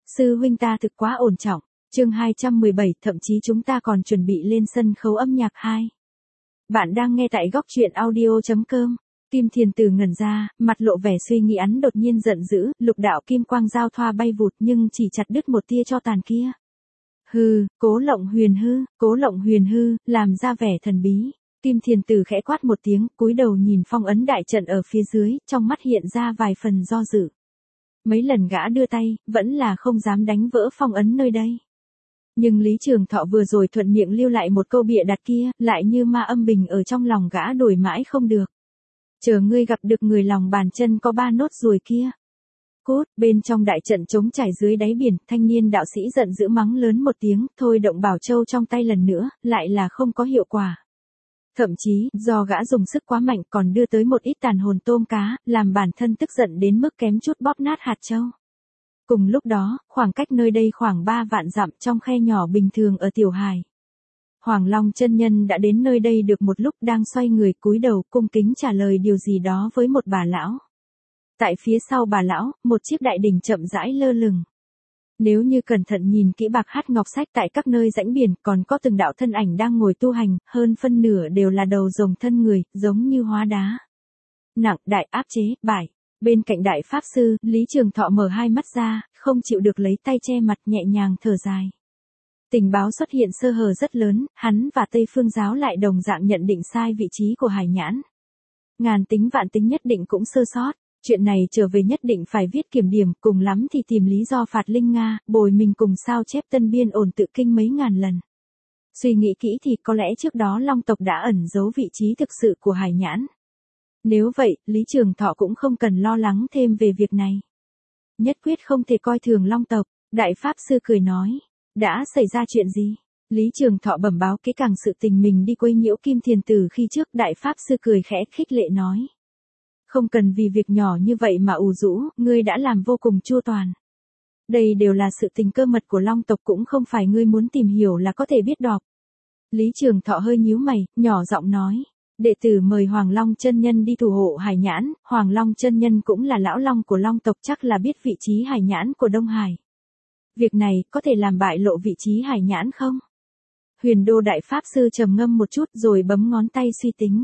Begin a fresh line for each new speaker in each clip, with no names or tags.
Sư huynh ta thực quá ổn trọng. Chương 217, thậm chí chúng ta còn chuẩn bị lên sân khấu âm nhạc 2. Bạn đang nghe tại góc truyện audio.com. Kim Thiền Tử ngẩn ra, mặt lộ vẻ suy nghĩ, hắn đột nhiên giận dữ, lục đạo kim quang giao thoa bay vụt nhưng chỉ chặt đứt một tia tro tàn kia. Hừ, Cố Lộng Huyền Hư, làm ra vẻ thần bí. Kim Thiền Tử khẽ quát một tiếng, cúi đầu nhìn phong ấn đại trận ở phía dưới, trong mắt hiện ra vài phần do dự. Mấy lần gã đưa tay, vẫn là không dám đánh vỡ phong ấn nơi đây. Nhưng Lý Trường Thọ vừa rồi thuận miệng lưu lại một câu bịa đặt kia, lại như ma âm bình ở trong lòng gã đổi mãi không được. Chờ ngươi gặp được người lòng bàn chân có 3 nốt ruồi kia. Cốt, bên trong đại trận trống trải dưới đáy biển, thanh niên đạo sĩ giận dữ mắng lớn một tiếng, thôi động bảo châu trong tay lần nữa, lại là không có hiệu quả. Thậm chí, do gã dùng sức quá mạnh còn đưa tới một ít tàn hồn tôm cá, làm bản thân tức giận đến mức kém chút bóp nát hạt châu. Cùng lúc đó, khoảng cách nơi đây khoảng 3 vạn dặm trong khe nhỏ bình thường ở Tiểu Hải. Hoàng Long chân nhân đã đến nơi đây được một lúc, đang xoay người cúi đầu cung kính trả lời điều gì đó với một bà lão. Tại phía sau bà lão, một chiếc đại đỉnh chậm rãi lơ lửng. Nếu như cẩn thận nhìn kỹ bạc hát ngọc sách tại các nơi rãnh biển, còn có từng đạo thân ảnh đang ngồi tu hành, hơn phân nửa đều là đầu rồng thân người, giống như hóa đá. Nặng, đại, áp chế, bại. Bên cạnh đại pháp sư, Lý Trường Thọ mở hai mắt ra, không chịu được lấy tay che mặt, nhẹ nhàng thở dài. Tình báo xuất hiện sơ hở rất lớn, hắn và Tây Phương giáo lại đồng dạng nhận định sai vị trí của Hải Nhãn. Ngàn tính vạn tính nhất định cũng sơ sót. Chuyện này trở về nhất định phải viết kiểm điểm, cùng lắm thì tìm lý do phạt Linh Nga, bồi mình cùng sao chép Tân Biên ổn tự kinh mấy ngàn lần. Suy nghĩ kỹ thì có lẽ trước đó Long tộc đã ẩn giấu vị trí thực sự của Hải Nhãn. Nếu vậy, Lý Trường Thọ cũng không cần lo lắng thêm về việc này. Nhất quyết không thể coi thường Long tộc, Đại Pháp Sư cười nói. Đã xảy ra chuyện gì? Lý Trường Thọ bẩm báo kỹ càng sự tình mình đi quấy nhiễu Kim Thiền Tử khi trước. Đại Pháp Sư cười khẽ khích lệ nói. Không cần vì việc nhỏ như vậy mà ủ rũ, ngươi đã làm vô cùng chu toàn. Đây đều là sự tình cơ mật của Long tộc, cũng không phải ngươi muốn tìm hiểu là có thể biết đọc. Lý Trường Thọ hơi nhíu mày, nhỏ giọng nói. Đệ tử mời Hoàng Long chân nhân đi thủ hộ Hải Nhãn, Hoàng Long chân nhân cũng là lão long của Long tộc, chắc là biết vị trí Hải Nhãn của Đông Hải. Việc này có thể làm bại lộ vị trí Hải Nhãn không? Huyền Đô Đại Pháp Sư trầm ngâm một chút rồi bấm ngón tay suy tính.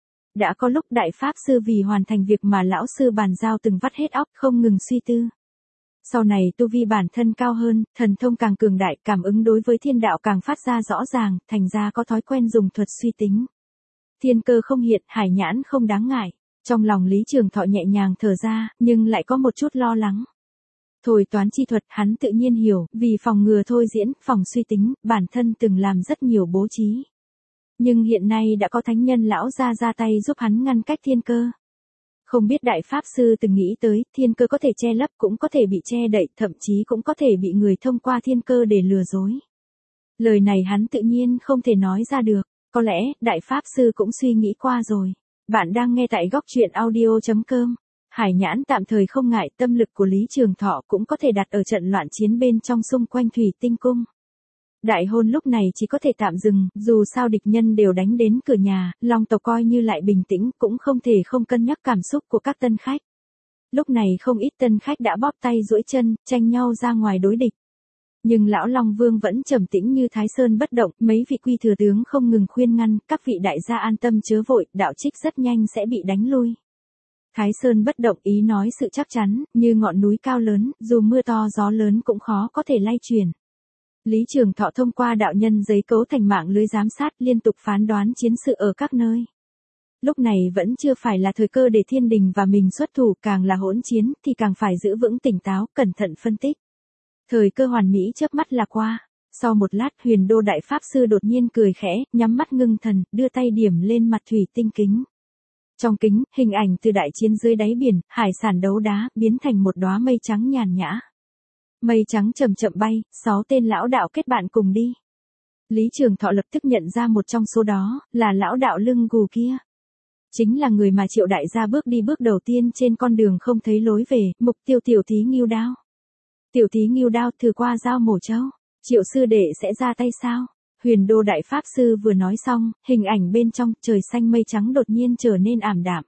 Đã có lúc Đại Pháp Sư vì hoàn thành việc mà lão sư bàn giao từng vắt hết óc, không ngừng suy tư. Sau này tu vi bản thân cao hơn, thần thông càng cường đại, cảm ứng đối với thiên đạo càng phát ra rõ ràng, thành ra có thói quen dùng thuật suy tính. Thiên cơ không hiện, Hải Nhãn không đáng ngại. Trong lòng Lý Trường Thọ nhẹ nhàng thở ra, nhưng lại có một chút lo lắng. Thôi toán chi thuật hắn tự nhiên hiểu, vì phòng ngừa thôi diễn, phòng suy tính, bản thân từng làm rất nhiều bố trí. Nhưng hiện nay đã có thánh nhân lão ra tay giúp hắn ngăn cách thiên cơ. Không biết Đại Pháp Sư từng nghĩ tới, thiên cơ có thể che lấp, cũng có thể bị che đậy, thậm chí cũng có thể bị người thông qua thiên cơ để lừa dối. Lời này hắn tự nhiên không thể nói ra được, có lẽ Đại Pháp Sư cũng suy nghĩ qua rồi. Bạn đang nghe tại góc truyện audio.com. Hải Nhãn tạm thời không ngại, tâm lực của Lý Trường Thọ cũng có thể đặt ở trận loạn chiến bên trong xung quanh Thủy Tinh Cung. Đại hôn lúc này chỉ có thể tạm dừng, dù sao địch nhân đều đánh đến cửa nhà, Long tộc coi như lại bình tĩnh, cũng không thể không cân nhắc cảm xúc của các tân khách. Lúc này không ít tân khách đã bóp tay duỗi chân, tranh nhau ra ngoài đối địch. Nhưng lão Long Vương vẫn trầm tĩnh như Thái Sơn bất động, mấy vị quy thừa tướng không ngừng khuyên ngăn, các vị đại gia an tâm chớ vội, đạo trích rất nhanh sẽ bị đánh lui. Thái Sơn bất động ý nói sự chắc chắn, như ngọn núi cao lớn, dù mưa to gió lớn cũng khó có thể lay chuyển. Lý Trường Thọ thông qua đạo nhân giấy cấu thành mạng lưới giám sát, liên tục phán đoán chiến sự ở các nơi. Lúc này vẫn chưa phải là thời cơ để thiên đình và mình xuất thủ, càng là hỗn chiến thì càng phải giữ vững tỉnh táo, cẩn thận phân tích. Thời cơ hoàn mỹ chớp mắt là qua. Sau một lát, Huyền Đô Đại Pháp Sư đột nhiên cười khẽ, nhắm mắt ngưng thần, đưa tay điểm lên mặt thủy tinh kính. Trong kính, hình ảnh từ đại chiến dưới đáy biển, hải sản đấu đá, biến thành một đóa mây trắng nhàn nhã. Mây trắng chậm chậm bay, 6 tên lão đạo kết bạn cùng đi. Lý Trường Thọ lập tức nhận ra một trong số đó, là lão đạo lưng gù kia. Chính là người mà Triệu đại gia bước đi bước đầu tiên trên con đường không thấy lối về, mục tiêu Tiểu Thí Ngưu Đao. Tiểu Thí Ngưu Đao thử qua dao mổ trâu, Triệu sư đệ sẽ ra tay sao? Huyền Đô Đại Pháp Sư vừa nói xong, hình ảnh bên trong trời xanh mây trắng đột nhiên trở nên ảm đạm.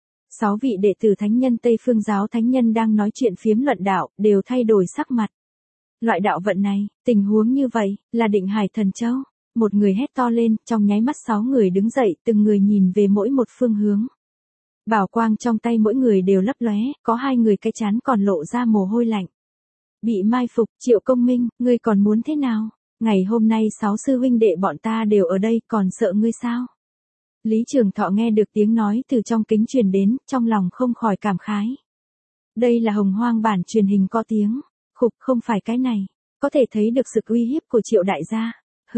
6 vị đệ tử thánh nhân Tây Phương giáo thánh nhân đang nói chuyện phiếm luận đạo, đều thay đổi sắc mặt. Loại đạo vận này, tình huống như vậy, là định hải thần châu. Một người hét to lên, trong nháy mắt 6 người đứng dậy, từng người nhìn về mỗi một phương hướng. Bảo quang trong tay mỗi người đều lấp lóe, có 2 người cái trán còn lộ ra mồ hôi lạnh. Bị mai phục, Triệu Công Minh, ngươi còn muốn thế nào? Ngày hôm nay 6 sư huynh đệ bọn ta đều ở đây, còn sợ ngươi sao? Lý Trường Thọ nghe được tiếng nói từ trong kính truyền đến, trong lòng không khỏi cảm khái. Đây là Hồng Hoang bản truyền hình có tiếng. Khục, không phải cái này. Có thể thấy được sự uy hiếp của Triệu đại gia.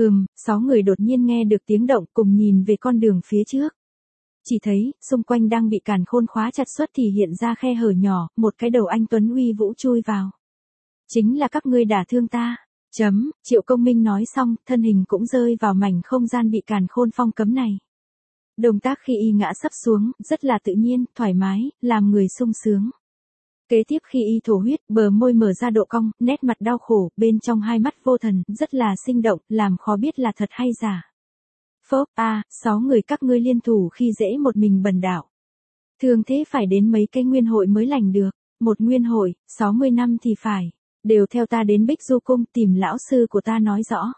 6 người đột nhiên nghe được tiếng động cùng nhìn về con đường phía trước. Chỉ thấy, xung quanh đang bị càn khôn khóa chặt xuất thì hiện ra khe hở nhỏ, một cái đầu anh Tuấn uy vũ chui vào. Chính là các ngươi đả thương ta. Triệu Công Minh nói xong, thân hình cũng rơi vào mảnh không gian bị càn khôn phong cấm này. Động tác khi y ngã sấp xuống, rất là tự nhiên, thoải mái, làm người sung sướng. Kế tiếp khi y thổ huyết, bờ môi mở ra độ cong, nét mặt đau khổ, bên trong 2 mắt vô thần, rất là sinh động, làm khó biết là thật hay giả. Phốc, 6 người các ngươi liên thủ khi dễ một mình bần đạo. Thường thế phải đến mấy cái nguyên hội mới lành được, một nguyên hội, 60 năm thì phải, đều theo ta đến Bích Du Cung tìm lão sư của ta nói rõ.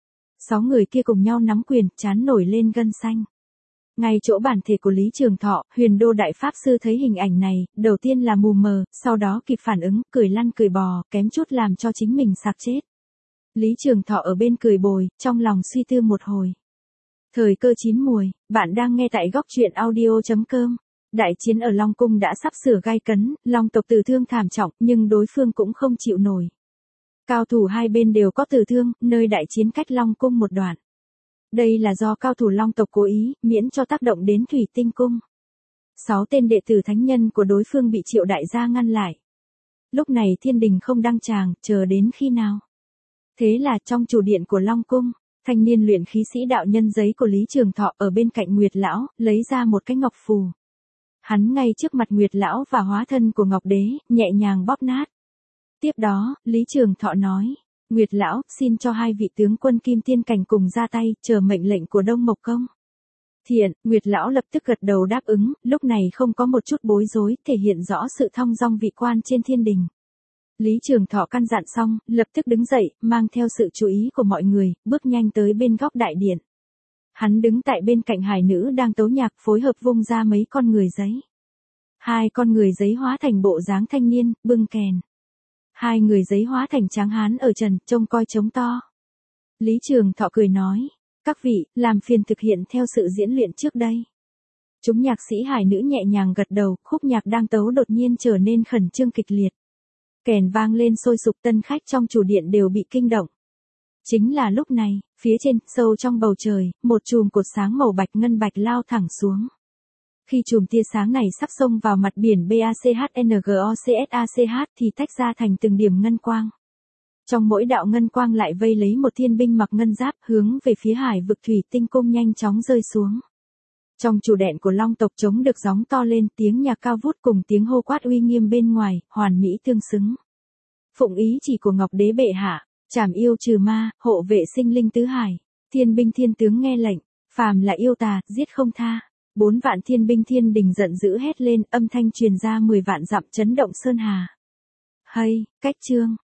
6 người kia cùng nhau nắm quyền, trán nổi lên gân xanh. Ngay chỗ bản thể của Lý Trường Thọ, Huyền Đô Đại Pháp Sư thấy hình ảnh này, đầu tiên là mù mờ, sau đó kịp phản ứng, cười lăn cười bò, kém chút làm cho chính mình sặc chết. Lý Trường Thọ ở bên cười bồi, trong lòng suy tư một hồi. Thời cơ chín muồi, bạn đang nghe tại góc truyện audio.com. Đại chiến ở Long Cung đã sắp sửa gay cấn, Long tộc tử thương thảm trọng, nhưng đối phương cũng không chịu nổi. Cao thủ hai bên đều có tử thương, nơi đại chiến cách Long Cung một đoạn. Đây là do cao thủ Long tộc cố ý, miễn cho tác động đến Thủy Tinh Cung. 6 tên đệ tử thánh nhân của đối phương bị Triệu đại gia ngăn lại. Lúc này thiên đình không đăng tràng, chờ đến khi nào? Thế là trong chủ điện của Long Cung, thanh niên luyện khí sĩ đạo nhân giấy của Lý Trường Thọ ở bên cạnh Nguyệt Lão, lấy ra một cái ngọc phù. Hắn ngay trước mặt Nguyệt Lão và hóa thân của Ngọc Đế, nhẹ nhàng bóp nát. Tiếp đó, Lý Trường Thọ nói, Nguyệt Lão, xin cho 2 vị tướng quân Kim Tiên Cảnh cùng ra tay, chờ mệnh lệnh của Đông Mộc Công. Thiện, Nguyệt Lão lập tức gật đầu đáp ứng, lúc này không có một chút bối rối, thể hiện rõ sự thong dong vị quan trên thiên đình. Lý Trường Thọ căn dặn xong, lập tức đứng dậy, mang theo sự chú ý của mọi người, bước nhanh tới bên góc đại điện. Hắn đứng tại bên cạnh hải nữ đang tấu nhạc phối hợp vung ra mấy con người giấy. 2 con người giấy hóa thành bộ dáng thanh niên, bưng kèn. 2 người giấy hóa thành tráng hán ở trần, trông coi trống to. Lý Trường Thọ cười nói, các vị, làm phiền thực hiện theo sự diễn luyện trước đây. Chúng nhạc sĩ hải nữ nhẹ nhàng gật đầu, khúc nhạc đang tấu đột nhiên trở nên khẩn trương kịch liệt. Kèn vang lên sôi sục, tân khách trong chủ điện đều bị kinh động. Chính là lúc này, phía trên, sâu trong bầu trời, một chùm cột sáng màu bạch ngân bạch lao thẳng xuống. Khi chùm tia sáng này sắp xông vào mặt biển BACHNGOCSACH thì tách ra thành từng điểm ngân quang. Trong mỗi đạo ngân quang lại vây lấy một thiên binh mặc ngân giáp hướng về phía hải vực Thủy Tinh Cung nhanh chóng rơi xuống. Trong chủ điện của Long tộc trống được gióng to lên, tiếng nhạc cao vút cùng tiếng hô quát uy nghiêm bên ngoài, hoàn mỹ tương xứng. Phụng ý chỉ của Ngọc Đế bệ hạ, trảm yêu trừ ma, hộ vệ sinh linh tứ hải, thiên binh thiên tướng nghe lệnh, phàm là yêu tà, giết không tha. 4 vạn thiên binh thiên đình giận dữ hét lên, âm thanh truyền ra 10 vạn dặm chấn động sơn hà. Hay, cách chương,